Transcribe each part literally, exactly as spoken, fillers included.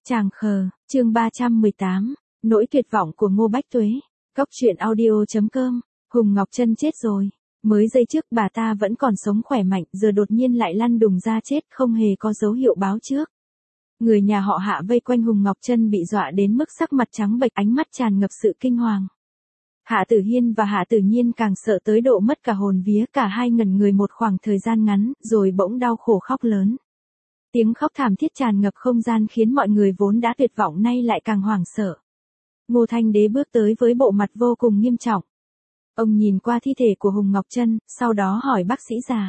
Tràng khờ, chương ba trăm mười tám, nỗi tuyệt vọng của Ngô Bách Tuế. Góc truyện audio chấm com. Hùng Ngọc Trân chết rồi. Mới giây trước bà ta vẫn còn sống khỏe mạnh, giờ đột nhiên lại lăn đùng ra chết, không hề có dấu hiệu báo trước. Người nhà họ Hạ vây quanh Hùng Ngọc Trân bị dọa đến mức sắc mặt trắng bệch, ánh mắt tràn ngập sự kinh hoàng. Hạ Tử Hiên và Hạ Tử Nhiên càng sợ tới độ mất cả hồn vía, cả hai ngẩn người một khoảng thời gian ngắn, rồi bỗng đau khổ khóc lớn. Tiếng khóc thảm thiết tràn ngập không gian khiến mọi người vốn đã tuyệt vọng nay lại càng hoảng sợ. Ngô Thanh Đế bước tới với bộ mặt vô cùng nghiêm trọng. Ông nhìn qua thi thể của Hùng Ngọc Trân, sau đó hỏi bác sĩ già.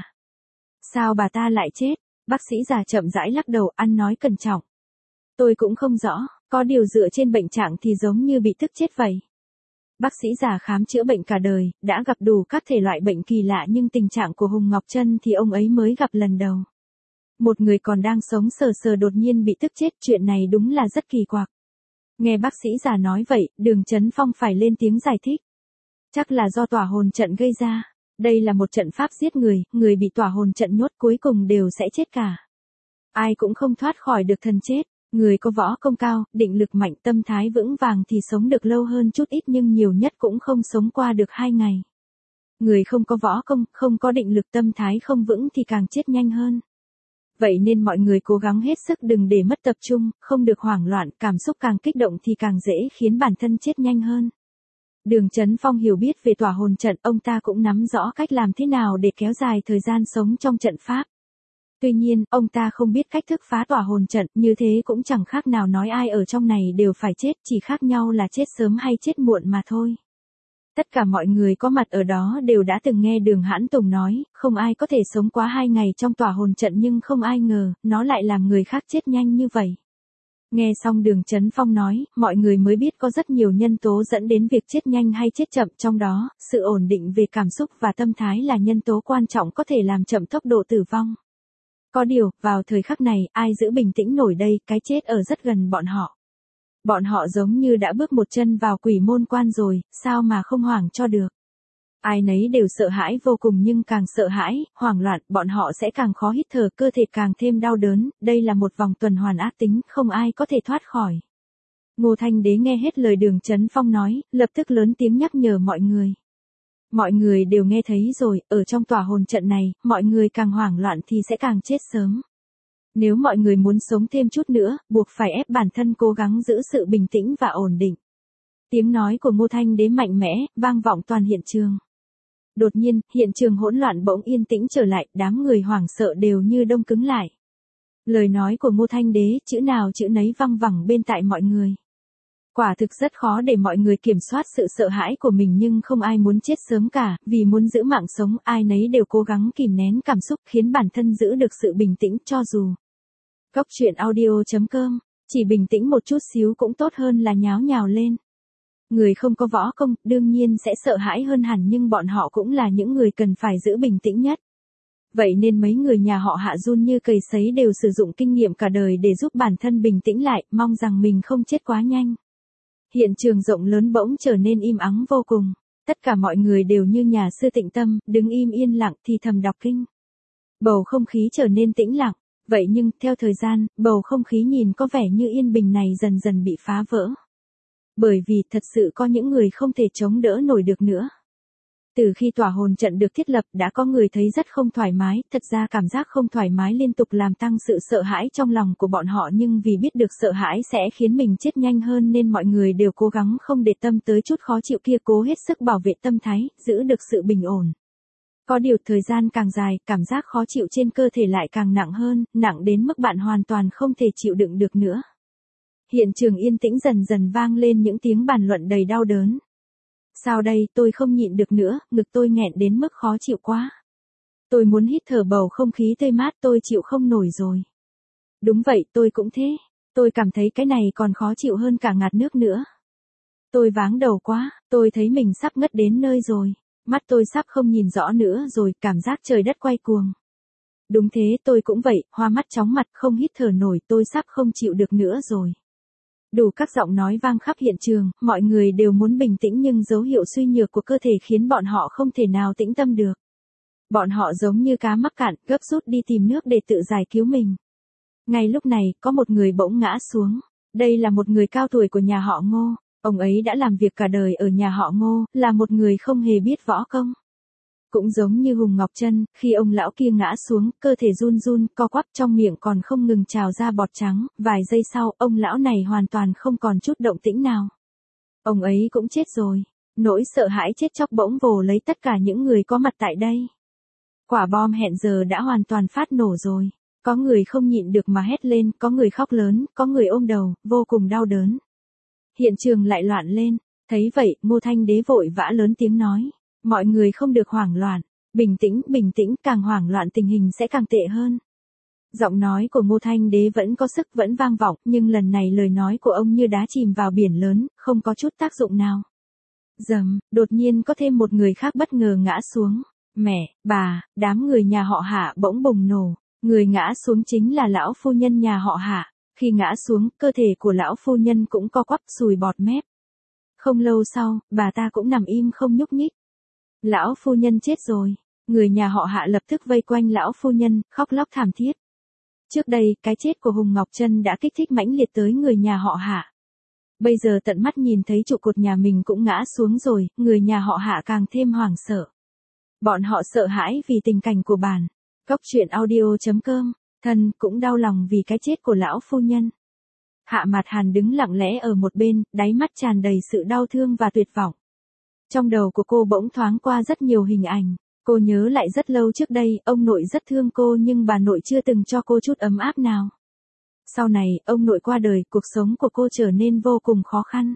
Sao bà ta lại chết? Bác sĩ già chậm rãi lắc đầu, ăn nói cẩn trọng. Tôi cũng không rõ, có điều dựa trên bệnh trạng thì giống như bị tức chết vậy. Bác sĩ già khám chữa bệnh cả đời, đã gặp đủ các thể loại bệnh kỳ lạ, nhưng tình trạng của Hùng Ngọc Trân thì ông ấy mới gặp lần đầu. Một người còn đang sống sờ sờ đột nhiên bị tức chết, chuyện này đúng là rất kỳ quặc. Nghe bác sĩ già nói vậy, Đường Chấn Phong phải lên tiếng giải thích. Chắc là do tỏa hồn trận gây ra. Đây là một trận pháp giết người, người bị tỏa hồn trận nhốt cuối cùng đều sẽ chết cả. Ai cũng không thoát khỏi được thần chết. Người có võ công cao, định lực mạnh, tâm thái vững vàng thì sống được lâu hơn chút ít, nhưng nhiều nhất cũng không sống qua được hai ngày. Người không có võ công, không có định lực, tâm thái không vững thì càng chết nhanh hơn. Vậy nên mọi người cố gắng hết sức đừng để mất tập trung, không được hoảng loạn, cảm xúc càng kích động thì càng dễ khiến bản thân chết nhanh hơn. Đường Chấn Phong hiểu biết về tỏa hồn trận, ông ta cũng nắm rõ cách làm thế nào để kéo dài thời gian sống trong trận pháp. Tuy nhiên, ông ta không biết cách thức phá tỏa hồn trận, như thế cũng chẳng khác nào nói ai ở trong này đều phải chết, chỉ khác nhau là chết sớm hay chết muộn mà thôi. Tất cả mọi người có mặt ở đó đều đã từng nghe Đường Hãn Tùng nói, không ai có thể sống quá hai ngày trong tỏa hồn trận, nhưng không ai ngờ, nó lại làm người khác chết nhanh như vậy. Nghe xong Đường Chấn Phong nói, mọi người mới biết có rất nhiều nhân tố dẫn đến việc chết nhanh hay chết chậm, trong đó, sự ổn định về cảm xúc và tâm thái là nhân tố quan trọng có thể làm chậm tốc độ tử vong. Có điều, vào thời khắc này, ai giữ bình tĩnh nổi đây, cái chết ở rất gần bọn họ. Bọn họ giống như đã bước một chân vào quỷ môn quan rồi, sao mà không hoảng cho được. Ai nấy đều sợ hãi vô cùng, nhưng càng sợ hãi, hoảng loạn, bọn họ sẽ càng khó hít thở, cơ thể càng thêm đau đớn, đây là một vòng tuần hoàn ác tính, không ai có thể thoát khỏi. Ngô Thanh Đế nghe hết lời Đường Chấn Phong nói, lập tức lớn tiếng nhắc nhở mọi người. Mọi người đều nghe thấy rồi, ở trong tỏa hồn trận này, mọi người càng hoảng loạn thì sẽ càng chết sớm. Nếu mọi người muốn sống thêm chút nữa, buộc phải ép bản thân cố gắng giữ sự bình tĩnh và ổn định. Tiếng nói của Ngô Thanh Đế mạnh mẽ, vang vọng toàn hiện trường. Đột nhiên, hiện trường hỗn loạn bỗng yên tĩnh trở lại, đám người hoảng sợ đều như đông cứng lại. Lời nói của Ngô Thanh Đế, chữ nào chữ nấy văng vẳng bên tai mọi người. Quả thực rất khó để mọi người kiểm soát sự sợ hãi của mình, nhưng không ai muốn chết sớm cả, vì muốn giữ mạng sống, ai nấy đều cố gắng kìm nén cảm xúc, khiến bản thân giữ được sự bình tĩnh cho dù. Góc truyện audio chấm com, chỉ bình tĩnh một chút xíu cũng tốt hơn là nháo nhào lên. Người không có võ công, đương nhiên sẽ sợ hãi hơn hẳn, nhưng bọn họ cũng là những người cần phải giữ bình tĩnh nhất. Vậy nên mấy người nhà họ Hạ run như cầy sấy đều sử dụng kinh nghiệm cả đời để giúp bản thân bình tĩnh lại, mong rằng mình không chết quá nhanh. Hiện trường rộng lớn bỗng trở nên im ắng vô cùng. Tất cả mọi người đều như nhà sư tịnh tâm, đứng im yên lặng thì thầm đọc kinh. Bầu không khí trở nên tĩnh lặng. Vậy nhưng, theo thời gian, bầu không khí nhìn có vẻ như yên bình này dần dần bị phá vỡ. Bởi vì, thật sự có những người không thể chống đỡ nổi được nữa. Từ khi tỏa hồn trận được thiết lập, đã có người thấy rất không thoải mái, thật ra cảm giác không thoải mái liên tục làm tăng sự sợ hãi trong lòng của bọn họ, nhưng vì biết được sợ hãi sẽ khiến mình chết nhanh hơn nên mọi người đều cố gắng không để tâm tới chút khó chịu kia, cố hết sức bảo vệ tâm thái, giữ được sự bình ổn. Có điều thời gian càng dài, cảm giác khó chịu trên cơ thể lại càng nặng hơn, nặng đến mức bạn hoàn toàn không thể chịu đựng được nữa. Hiện trường yên tĩnh, dần dần vang lên những tiếng bàn luận đầy đau đớn. Sao đây, tôi không nhịn được nữa, ngực tôi nghẹn đến mức khó chịu quá. Tôi muốn hít thở bầu không khí tươi mát, tôi chịu không nổi rồi. Đúng vậy, tôi cũng thế. Tôi cảm thấy cái này còn khó chịu hơn cả ngạt nước nữa. Tôi váng đầu quá, tôi thấy mình sắp ngất đến nơi rồi. Mắt tôi sắp không nhìn rõ nữa rồi, cảm giác trời đất quay cuồng. Đúng thế, tôi cũng vậy, hoa mắt chóng mặt, không hít thở nổi, tôi sắp không chịu được nữa rồi. Đủ các giọng nói vang khắp hiện trường, mọi người đều muốn bình tĩnh nhưng dấu hiệu suy nhược của cơ thể khiến bọn họ không thể nào tĩnh tâm được. Bọn họ giống như cá mắc cạn, gấp rút đi tìm nước để tự giải cứu mình. Ngay lúc này, có một người bỗng ngã xuống. Đây là một người cao tuổi của nhà họ Ngô, ông ấy đã làm việc cả đời ở nhà họ Ngô, là một người không hề biết võ công. Cũng giống như Hùng Ngọc Trân, khi ông lão kia ngã xuống, cơ thể run run, co quắp trong miệng còn không ngừng trào ra bọt trắng, vài giây sau, ông lão này hoàn toàn không còn chút động tĩnh nào. Ông ấy cũng chết rồi. Nỗi sợ hãi chết chóc bỗng vồ lấy tất cả những người có mặt tại đây. Quả bom hẹn giờ đã hoàn toàn phát nổ rồi. Có người không nhịn được mà hét lên, có người khóc lớn, có người ôm đầu, vô cùng đau đớn. Hiện trường lại loạn lên. Thấy vậy, Ngô Thanh Đế vội vã lớn tiếng nói. Mọi người không được hoảng loạn. Bình tĩnh, bình tĩnh, càng hoảng loạn tình hình sẽ càng tệ hơn. Giọng nói của Ngô Thanh Đế vẫn có sức, vẫn vang vọng, nhưng lần này lời nói của ông như đá chìm vào biển lớn, không có chút tác dụng nào. Dầm, đột nhiên có thêm một người khác bất ngờ ngã xuống. Mẹ, bà, đám người nhà họ Hạ bỗng bùng nổ. Người ngã xuống chính là lão phu nhân nhà họ Hạ. Khi ngã xuống, cơ thể của lão phu nhân cũng co quắp sùi bọt mép. Không lâu sau, bà ta cũng nằm im không nhúc nhích. Lão phu nhân chết rồi. Người nhà họ Hạ lập tức vây quanh lão phu nhân, khóc lóc thảm thiết. Trước đây, cái chết của Hùng Ngọc Trân đã kích thích mãnh liệt tới người nhà họ Hạ. Bây giờ tận mắt nhìn thấy trụ cột nhà mình cũng ngã xuống rồi, người nhà họ Hạ càng thêm hoảng sợ. Bọn họ sợ hãi vì tình cảnh của bản. Cốc truyện audio chấm com, thân cũng đau lòng vì cái chết của lão phu nhân. Hạ Mạt Hàn đứng lặng lẽ ở một bên, đáy mắt tràn đầy sự đau thương và tuyệt vọng. Trong đầu của cô bỗng thoáng qua rất nhiều hình ảnh. Cô nhớ lại rất lâu trước đây, ông nội rất thương cô nhưng bà nội chưa từng cho cô chút ấm áp nào. Sau này, ông nội qua đời, cuộc sống của cô trở nên vô cùng khó khăn.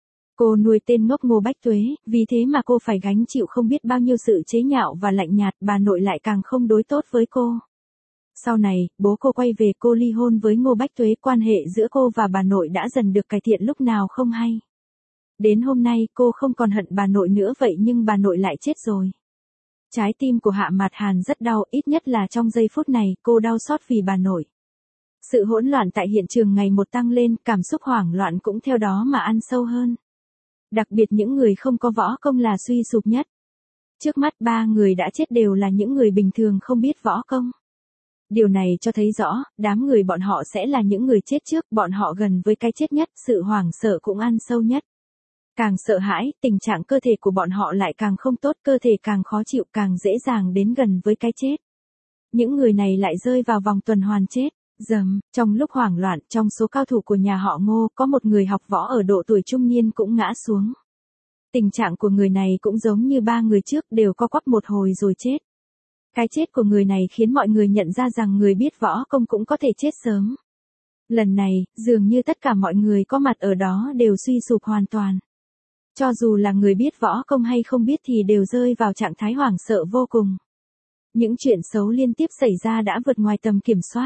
Cô nuôi tên ngốc Ngô Bách Tuế, vì thế mà cô phải gánh chịu không biết bao nhiêu sự chế nhạo và lạnh nhạt, bà nội lại càng không đối tốt với cô. Sau này, bố cô quay về, cô ly hôn với Ngô Bách Tuế, quan hệ giữa cô và bà nội đã dần được cải thiện lúc nào không hay. Đến hôm nay, cô không còn hận bà nội nữa vậy nhưng bà nội lại chết rồi. Trái tim của Hạ Mạt Hàn rất đau, ít nhất là trong giây phút này, cô đau xót vì bà nội. Sự hỗn loạn tại hiện trường ngày một tăng lên, cảm xúc hoảng loạn cũng theo đó mà ăn sâu hơn. Đặc biệt những người không có võ công là suy sụp nhất. Trước mắt ba người đã chết đều là những người bình thường không biết võ công. Điều này cho thấy rõ, đám người bọn họ sẽ là những người chết trước, bọn họ gần với cái chết nhất, sự hoảng sợ cũng ăn sâu nhất. Càng sợ hãi, tình trạng cơ thể của bọn họ lại càng không tốt, cơ thể càng khó chịu, càng dễ dàng đến gần với cái chết. Những người này lại rơi vào vòng tuần hoàn chết. Dầm, trong lúc hoảng loạn, trong số cao thủ của nhà họ Ngô, có một người học võ ở độ tuổi trung niên cũng ngã xuống. Tình trạng của người này cũng giống như ba người trước, đều co quắp một hồi rồi chết. Cái chết của người này khiến mọi người nhận ra rằng người biết võ công cũng có thể chết sớm. Lần này, dường như tất cả mọi người có mặt ở đó đều suy sụp hoàn toàn. Cho dù là người biết võ công hay không biết thì đều rơi vào trạng thái hoảng sợ vô cùng. Những chuyện xấu liên tiếp xảy ra đã vượt ngoài tầm kiểm soát.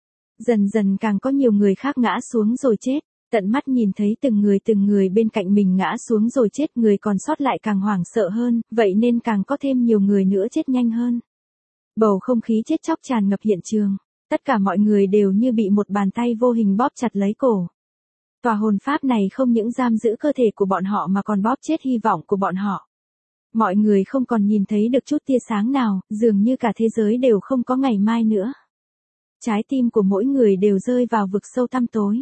Dần dần càng có nhiều người khác ngã xuống rồi chết, tận mắt nhìn thấy từng người từng người bên cạnh mình ngã xuống rồi chết, người còn sót lại càng hoảng sợ hơn, vậy nên càng có thêm nhiều người nữa chết nhanh hơn. Bầu không khí chết chóc tràn ngập hiện trường, tất cả mọi người đều như bị một bàn tay vô hình bóp chặt lấy cổ. Tòa hồn pháp này không những giam giữ cơ thể của bọn họ mà còn bóp chết hy vọng của bọn họ. Mọi người không còn nhìn thấy được chút tia sáng nào, dường như cả thế giới đều không có ngày mai nữa. Trái tim của mỗi người đều rơi vào vực sâu tăm tối.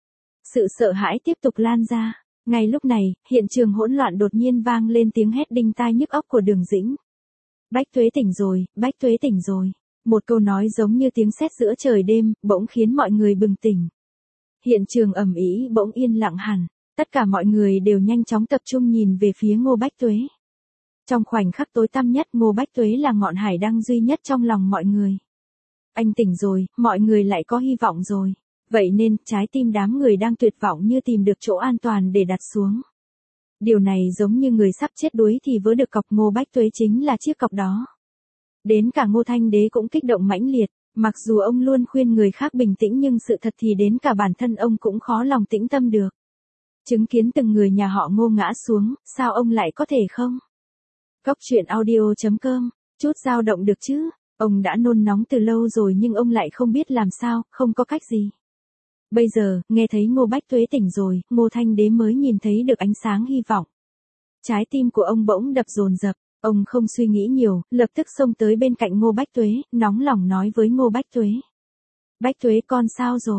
Sự sợ hãi tiếp tục lan ra. Ngay lúc này, hiện trường hỗn loạn đột nhiên vang lên tiếng hét đinh tai nhức óc của Đường Dĩnh. Bách Tuế tỉnh rồi, Bách Tuế tỉnh rồi. Một câu nói giống như tiếng sét giữa trời đêm, bỗng khiến mọi người bừng tỉnh. Hiện trường ầm ĩ bỗng yên lặng hẳn. Tất cả mọi người đều nhanh chóng tập trung nhìn về phía Ngô Bách Tuế. Trong khoảnh khắc tối tăm nhất, Ngô Bách Tuế là ngọn hải đăng duy nhất trong lòng mọi người. Anh tỉnh rồi, mọi người lại có hy vọng rồi. Vậy nên, trái tim đám người đang tuyệt vọng như tìm được chỗ an toàn để đặt xuống. Điều này giống như người sắp chết đuối thì vớ được cọc, Ngô Bách Tuế chính là chiếc cọc đó. Đến cả Ngô Thanh Đế cũng kích động mãnh liệt, mặc dù ông luôn khuyên người khác bình tĩnh nhưng sự thật thì đến cả bản thân ông cũng khó lòng tĩnh tâm được. Chứng kiến từng người nhà họ Ngô ngã xuống, sao ông lại có thể không? Cốc truyện audio chấm com, chút dao động được chứ? Ông đã nôn nóng từ lâu rồi nhưng ông lại không biết làm sao, không có cách gì. Bây giờ, nghe thấy Ngô Bách Tuế tỉnh rồi, Ngô Thanh Đế mới nhìn thấy được ánh sáng hy vọng. Trái tim của ông bỗng đập dồn dập, ông không suy nghĩ nhiều, lập tức xông tới bên cạnh Ngô Bách Tuế, nóng lòng nói với Ngô Bách Tuế. Bách Tuế con sao rồi?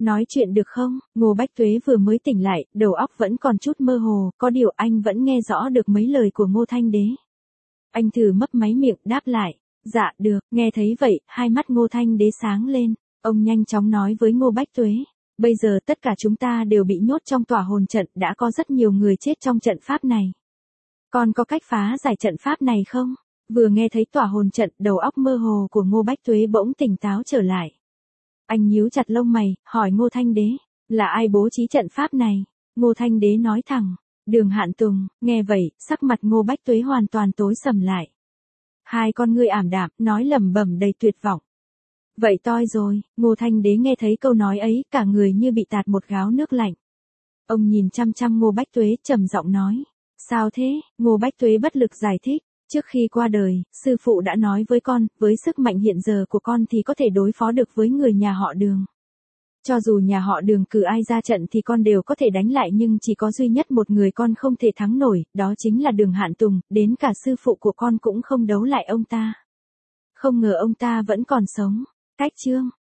Nói chuyện được không? Ngô Bách Tuế vừa mới tỉnh lại, đầu óc vẫn còn chút mơ hồ, có điều anh vẫn nghe rõ được mấy lời của Ngô Thanh Đế. Anh thử mấp máy miệng đáp lại. Dạ được, nghe thấy vậy, hai mắt Ngô Thanh Đế sáng lên. Ông nhanh chóng nói với Ngô Bách Tuế. Bây giờ tất cả chúng ta đều bị nhốt trong tỏa hồn trận, đã có rất nhiều người chết trong trận pháp này. Còn có cách phá giải trận pháp này không? Vừa nghe thấy tỏa hồn trận, đầu óc mơ hồ của Ngô Bách Tuế bỗng tỉnh táo trở lại. Anh nhíu chặt lông mày, hỏi Ngô Thanh Đế, là ai bố trí trận pháp này? Ngô Thanh Đế nói thẳng, Đường Hạn Tùng. Nghe vậy, sắc mặt Ngô Bách Tuế hoàn toàn tối sầm lại. Hai con ngươi ảm đạm, nói lẩm bẩm đầy tuyệt vọng. Vậy toi rồi. Ngô Thanh Đế nghe thấy câu nói ấy, cả người như bị tạt một gáo nước lạnh. Ông nhìn chăm chăm Ngô Bách Tuế, trầm giọng nói, sao thế? Ngô Bách Tuế bất lực giải thích. Trước khi qua đời, sư phụ đã nói với con, với sức mạnh hiện giờ của con thì có thể đối phó được với người nhà họ Đường. Cho dù nhà họ Đường cử ai ra trận thì con đều có thể đánh lại, nhưng chỉ có duy nhất một người con không thể thắng nổi, đó chính là Đường Hạn Tùng, đến cả sư phụ của con cũng không đấu lại ông ta. Không ngờ ông ta vẫn còn sống. Cách chương